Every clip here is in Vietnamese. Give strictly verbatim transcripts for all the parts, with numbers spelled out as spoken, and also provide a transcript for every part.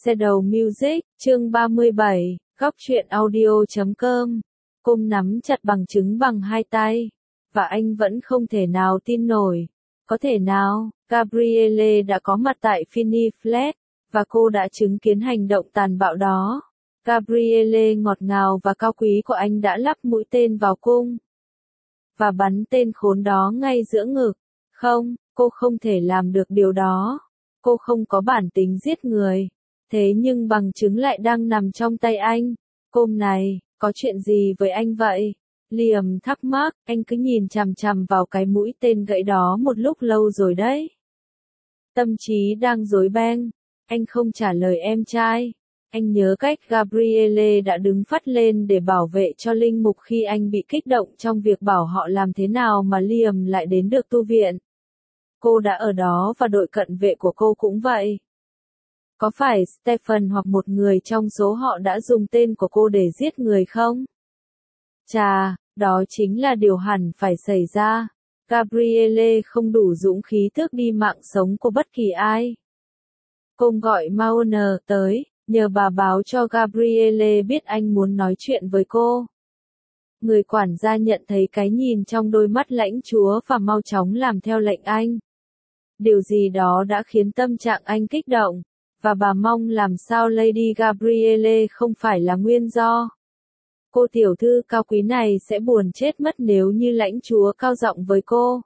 Shadow Music, chương ba mươi bảy, góc truyện audio chấm com. Cô nắm chặt bằng chứng bằng hai tay, và anh vẫn không thể nào tin nổi. Có thể nào, Gabrielle đã có mặt tại Finney Flat, và cô đã chứng kiến hành động tàn bạo đó. Gabrielle ngọt ngào và cao quý của anh đã lắp mũi tên vào cung, và bắn tên khốn đó ngay giữa ngực. Không, cô không thể làm được điều đó. Cô không có bản tính giết người. Thế nhưng bằng chứng lại đang nằm trong tay anh. Côm này, có chuyện gì với anh vậy? Liam thắc mắc, anh cứ nhìn chằm chằm vào cái mũi tên gãy đó một lúc lâu rồi đấy. Tâm trí đang rối beng. Anh không trả lời em trai. Anh nhớ cách Gabrielle đã đứng phắt lên để bảo vệ cho linh mục khi anh bị kích động trong việc bảo họ làm thế nào mà Liam lại đến được tu viện. Cô đã ở đó và đội cận vệ của cô cũng vậy. Có phải Stephen hoặc một người trong số họ đã dùng tên của cô để giết người không? Chà, đó chính là điều hẳn phải xảy ra. Gabrielle không đủ dũng khí tước đi mạng sống của bất kỳ ai. Cô gọi Maoner tới, nhờ bà báo cho Gabrielle biết anh muốn nói chuyện với cô. Người quản gia nhận thấy cái nhìn trong đôi mắt lãnh chúa và mau chóng làm theo lệnh anh. Điều gì đó đã khiến tâm trạng anh kích động, và bà mong làm sao Lady Gabrielle không phải là nguyên do. Cô tiểu thư cao quý này sẽ buồn chết mất nếu như lãnh chúa cao giọng với cô.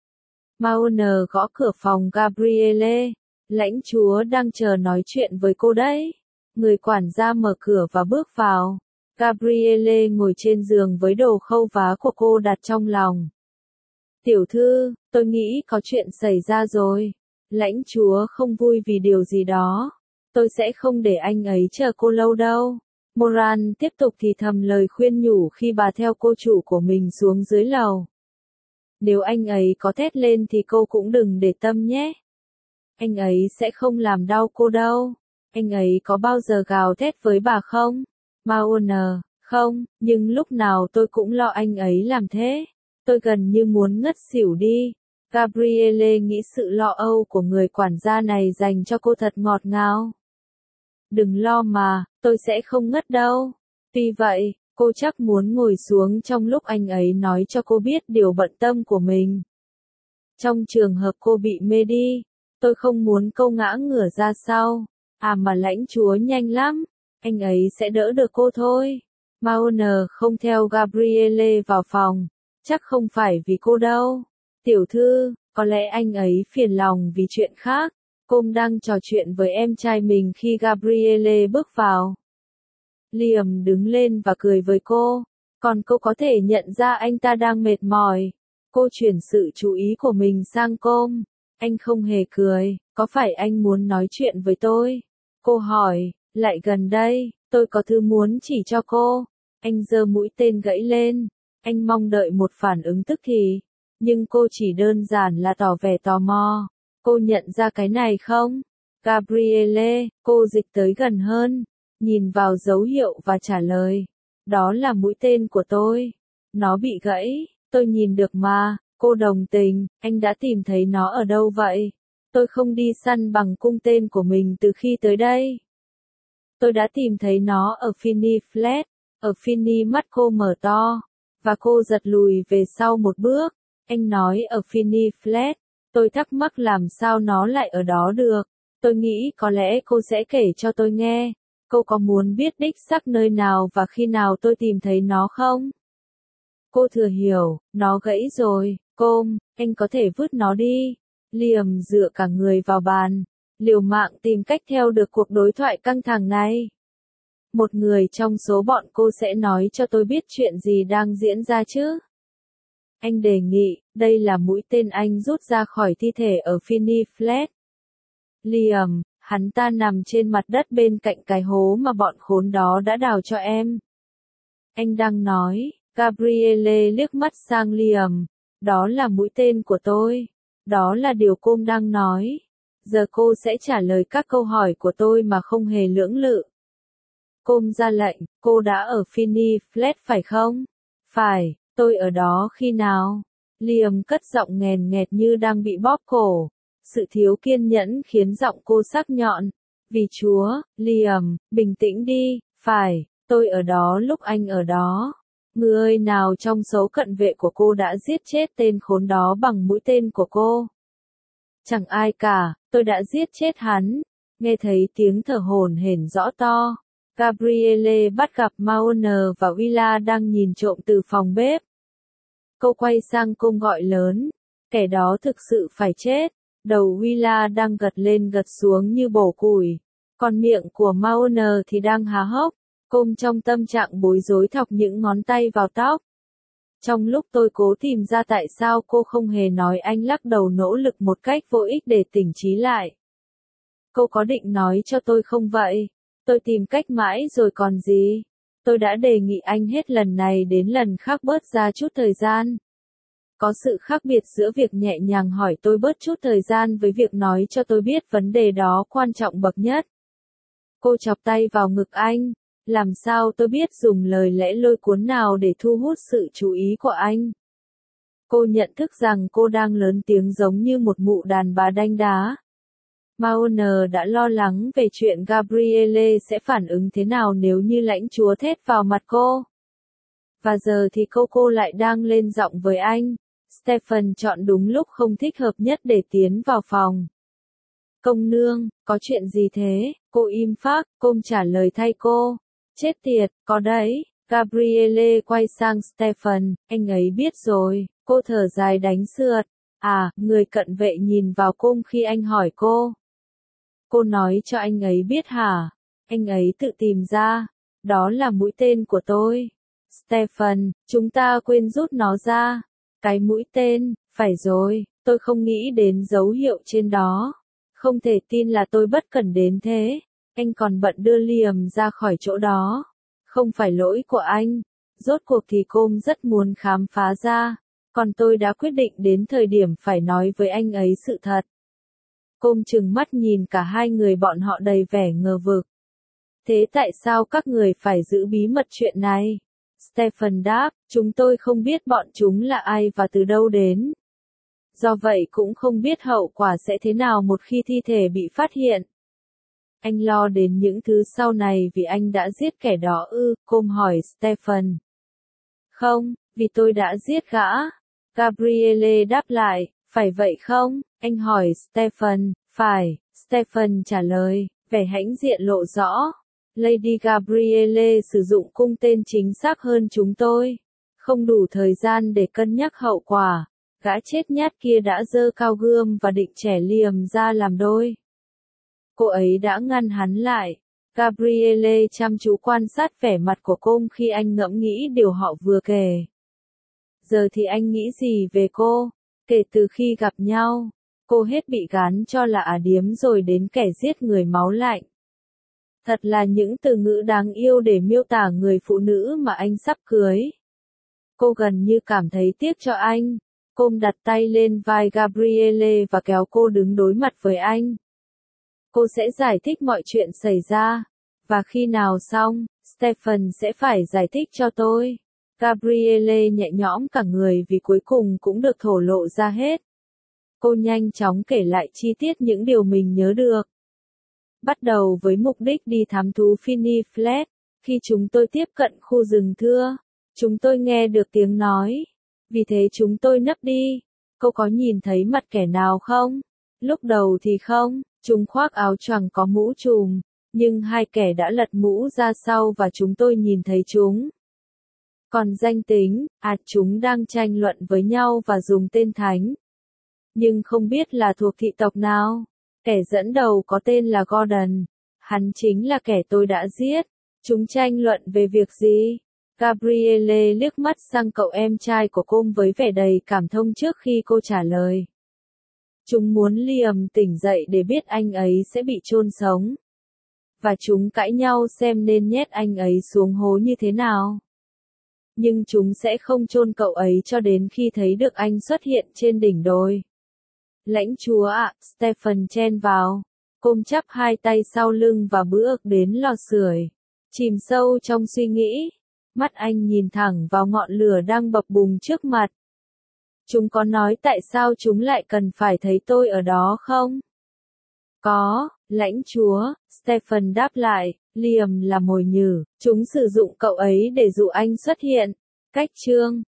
Maoner gõ cửa phòng Gabrielle. Lãnh chúa đang chờ nói chuyện với cô đấy. Người quản gia mở cửa và bước vào. Gabrielle ngồi trên giường với đồ khâu vá của cô đặt trong lòng. Tiểu thư, tôi nghĩ có chuyện xảy ra rồi. Lãnh chúa không vui vì điều gì đó. Tôi sẽ không để anh ấy chờ cô lâu đâu. Moran tiếp tục thì thầm lời khuyên nhủ khi bà theo cô chủ của mình xuống dưới lầu. Nếu anh ấy có thét lên thì cô cũng đừng để tâm nhé. Anh ấy sẽ không làm đau cô đâu. Anh ấy có bao giờ gào thét với bà không? Maoner, không, nhưng lúc nào tôi cũng lo anh ấy làm thế. Tôi gần như muốn ngất xỉu đi. Gabrielle nghĩ sự lo âu của người quản gia này dành cho cô thật ngọt ngào. Đừng lo mà, tôi sẽ không ngất đâu. Tuy vậy, cô chắc muốn ngồi xuống trong lúc anh ấy nói cho cô biết điều bận tâm của mình. Trong trường hợp cô bị mê đi, tôi không muốn cô ngã ngửa ra sau. À mà lãnh chúa nhanh lắm, anh ấy sẽ đỡ được cô thôi. Maoner không theo Gabrielle vào phòng, chắc không phải vì cô đâu. Tiểu thư, có lẽ anh ấy phiền lòng vì chuyện khác. Cô đang trò chuyện với em trai mình khi Gabrielle bước vào. Liam đứng lên và cười với cô, còn cô có thể nhận ra anh ta đang mệt mỏi. Cô chuyển sự chú ý của mình sang cô. Anh không hề cười, có phải anh muốn nói chuyện với tôi? Cô hỏi, lại gần đây, tôi có thứ muốn chỉ cho cô. Anh giơ mũi tên gãy lên, anh mong đợi một phản ứng tức thì, nhưng cô chỉ đơn giản là tỏ vẻ tò mò. Cô nhận ra cái này không? Gabrielle, cô dịch tới gần hơn, nhìn vào dấu hiệu và trả lời. Đó là mũi tên của tôi. Nó bị gãy, tôi nhìn được mà. Cô đồng tình, anh đã tìm thấy nó ở đâu vậy? Tôi không đi săn bằng cung tên của mình từ khi tới đây. Tôi đã tìm thấy nó ở Finney Flat. Ở Finney mắt cô mở to, và cô giật lùi về sau một bước. Anh nói ở Finney Flat. Tôi thắc mắc làm sao nó lại ở đó được. Tôi nghĩ có lẽ cô sẽ kể cho tôi nghe. Cô có muốn biết đích xác nơi nào và khi nào tôi tìm thấy nó không? Cô thừa hiểu, nó gãy rồi. Cô, anh có thể vứt nó đi. Liam dựa cả người vào bàn, liều mạng tìm cách theo được cuộc đối thoại căng thẳng này. Một người trong số bọn cô sẽ nói cho tôi biết chuyện gì đang diễn ra chứ? Anh đề nghị, đây là mũi tên anh rút ra khỏi thi thể ở Finney Flat. Liam, hắn ta nằm trên mặt đất bên cạnh cái hố mà bọn khốn đó đã đào cho em. Anh đang nói, Gabrielle liếc mắt sang Liam. Đó là mũi tên của tôi. Đó là điều cô đang nói. Giờ cô sẽ trả lời các câu hỏi của tôi mà không hề lưỡng lự. Cô ra lệnh, cô đã ở Finney Flat phải không? Phải, tôi ở đó khi nào? Liam cất giọng nghèn nghẹt như đang bị bóp cổ. Sự thiếu kiên nhẫn khiến giọng cô sắc nhọn. Vì Chúa, Liam, bình tĩnh đi, phải, tôi ở đó lúc anh ở đó. Người nào trong số cận vệ của cô đã giết chết tên khốn đó bằng mũi tên của cô? Chẳng ai cả, tôi đã giết chết hắn. Nghe thấy tiếng thở hổn hển rõ to. Gabrielle bắt gặp Mahone và Willa đang nhìn trộm từ phòng bếp. Cô quay sang cung gọi lớn. Kẻ đó thực sự phải chết. Đầu Willa đang gật lên gật xuống như bổ củi. Còn miệng của Mahone thì đang há hốc. Cung trong tâm trạng bối rối thọc những ngón tay vào tóc. Trong lúc tôi cố tìm ra tại sao cô không hề nói, anh lắc đầu nỗ lực một cách vô ích để tỉnh trí lại. Cô có định nói cho tôi không vậy? Tôi tìm cách mãi rồi còn gì? Tôi đã đề nghị anh hết lần này đến lần khác bớt ra chút thời gian. Có sự khác biệt giữa việc nhẹ nhàng hỏi tôi bớt chút thời gian với việc nói cho tôi biết vấn đề đó quan trọng bậc nhất. Cô chọc tay vào ngực anh. Làm sao tôi biết dùng lời lẽ lôi cuốn nào để thu hút sự chú ý của anh? Cô nhận thức rằng cô đang lớn tiếng giống như một mụ đàn bà đanh đá. Mahone đã lo lắng về chuyện Gabrielle sẽ phản ứng thế nào nếu như lãnh chúa thét vào mặt cô. Và giờ thì cô cô lại đang lên giọng với anh. Stephen chọn đúng lúc không thích hợp nhất để tiến vào phòng. Công nương, có chuyện gì thế? Cô im phác, Cung trả lời thay cô. Chết tiệt, có đấy. Gabrielle quay sang Stephen, anh ấy biết rồi. Cô thở dài đánh sượt. À, người cận vệ nhìn vào Cung khi anh hỏi cô. Cô nói cho anh ấy biết hả? Anh ấy tự tìm ra. Đó là mũi tên của tôi. Stephen, chúng ta quên rút nó ra. Cái mũi tên, phải rồi, tôi không nghĩ đến dấu hiệu trên đó. Không thể tin là tôi bất cẩn đến thế. Anh còn bận đưa Liam ra khỏi chỗ đó. Không phải lỗi của anh. Rốt cuộc thì Cung rất muốn khám phá ra. Còn tôi đã quyết định đến thời điểm phải nói với anh ấy sự thật. Cung trừng mắt nhìn cả hai người bọn họ đầy vẻ ngờ vực. Thế tại sao các người phải giữ bí mật chuyện này? Stephen đáp, chúng tôi không biết bọn chúng là ai và từ đâu đến. Do vậy cũng không biết hậu quả sẽ thế nào một khi thi thể bị phát hiện. Anh lo đến những thứ sau này vì anh đã giết kẻ đó ư? Cung hỏi Stephen. Không, vì tôi đã giết gã. Gabrielle đáp lại, phải vậy không? Anh hỏi Stephen, phải, Stephen trả lời, vẻ hãnh diện lộ rõ. Lady Gabrielle sử dụng cung tên chính xác hơn chúng tôi. Không đủ thời gian để cân nhắc hậu quả. Gã chết nhát kia đã giơ cao gươm và định chẻ Liam ra làm đôi. Cô ấy đã ngăn hắn lại. Gabrielle chăm chú quan sát vẻ mặt của Cung khi anh ngẫm nghĩ điều họ vừa kể. Giờ thì anh nghĩ gì về cô? Kể từ khi gặp nhau, cô hết bị gán cho là ả điếm rồi đến kẻ giết người máu lạnh. Thật là những từ ngữ đáng yêu để miêu tả người phụ nữ mà anh sắp cưới. Cô gần như cảm thấy tiếc cho anh. Cung đặt tay lên vai Gabrielle và kéo cô đứng đối mặt với anh. Cô sẽ giải thích mọi chuyện xảy ra. Và khi nào xong, Stephen sẽ phải giải thích cho tôi. Gabrielle nhẹ nhõm cả người vì cuối cùng cũng được thổ lộ ra hết. Cô nhanh chóng kể lại chi tiết những điều mình nhớ được. Bắt đầu với mục đích đi thám thú Finney Flat. Khi chúng tôi tiếp cận khu rừng thưa, chúng tôi nghe được tiếng nói. Vì thế chúng tôi nấp đi. Cô có nhìn thấy mặt kẻ nào không? Lúc đầu thì không, chúng khoác áo choàng có mũ trùm. Nhưng hai kẻ đã lật mũ ra sau và chúng tôi nhìn thấy chúng. Còn danh tính, à chúng đang tranh luận với nhau và dùng tên thánh. Nhưng không biết là thuộc thị tộc nào. Kẻ dẫn đầu có tên là Gordon. Hắn chính là kẻ tôi đã giết. Chúng tranh luận về việc gì? Gabrielle liếc mắt sang cậu em trai của cô với vẻ đầy cảm thông trước khi cô trả lời. Chúng muốn Liam tỉnh dậy để biết anh ấy sẽ bị chôn sống. Và chúng cãi nhau xem nên nhét anh ấy xuống hố như thế nào. Nhưng chúng sẽ không chôn cậu ấy cho đến khi thấy được anh xuất hiện trên đỉnh đồi. Lãnh chúa ạ, à, Stephen chen vào. Cung chắp hai tay sau lưng và bước đến lò sưởi. Chìm sâu trong suy nghĩ. Mắt anh nhìn thẳng vào ngọn lửa đang bập bùng trước mặt. Chúng có nói tại sao chúng lại cần phải thấy tôi ở đó không? Có, Lãnh chúa, Stephen đáp lại, Liam là mồi nhử, chúng sử dụng cậu ấy để dụ anh xuất hiện. Cách chương